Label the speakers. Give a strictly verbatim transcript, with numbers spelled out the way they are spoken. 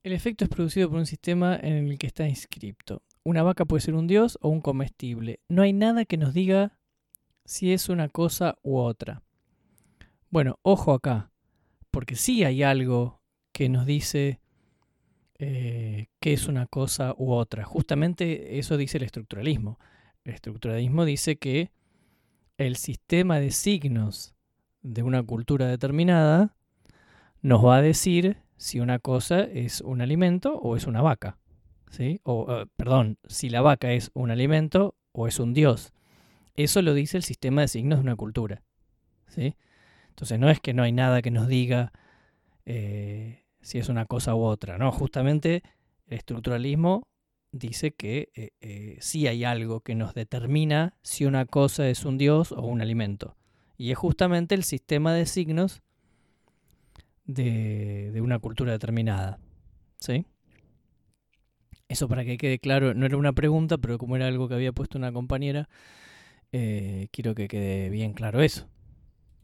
Speaker 1: El efecto es producido por un sistema en el que está inscripto. Una vaca puede ser un dios o un comestible. No hay nada que nos diga si es una cosa u otra. Bueno, ojo acá, porque sí hay algo que nos dice eh, qué es una cosa u otra. Justamente eso dice el estructuralismo. El estructuralismo dice que el sistema de signos de una cultura determinada nos va a decir si una cosa es un alimento o es una vaca. ¿Sí? O, uh, perdón, si la vaca es un alimento o es un dios. Eso lo dice el sistema de signos de una cultura. ¿Sí? Entonces no es que no hay nada que nos diga eh, si es una cosa u otra. No, justamente el estructuralismo dice que eh, eh, sí hay algo que nos determina si una cosa es un dios o un alimento. Y es justamente el sistema de signos de, de una cultura determinada. ¿Sí? Eso, para que quede claro, no era una pregunta, pero como era algo que había puesto una compañera, eh, quiero que quede bien claro eso.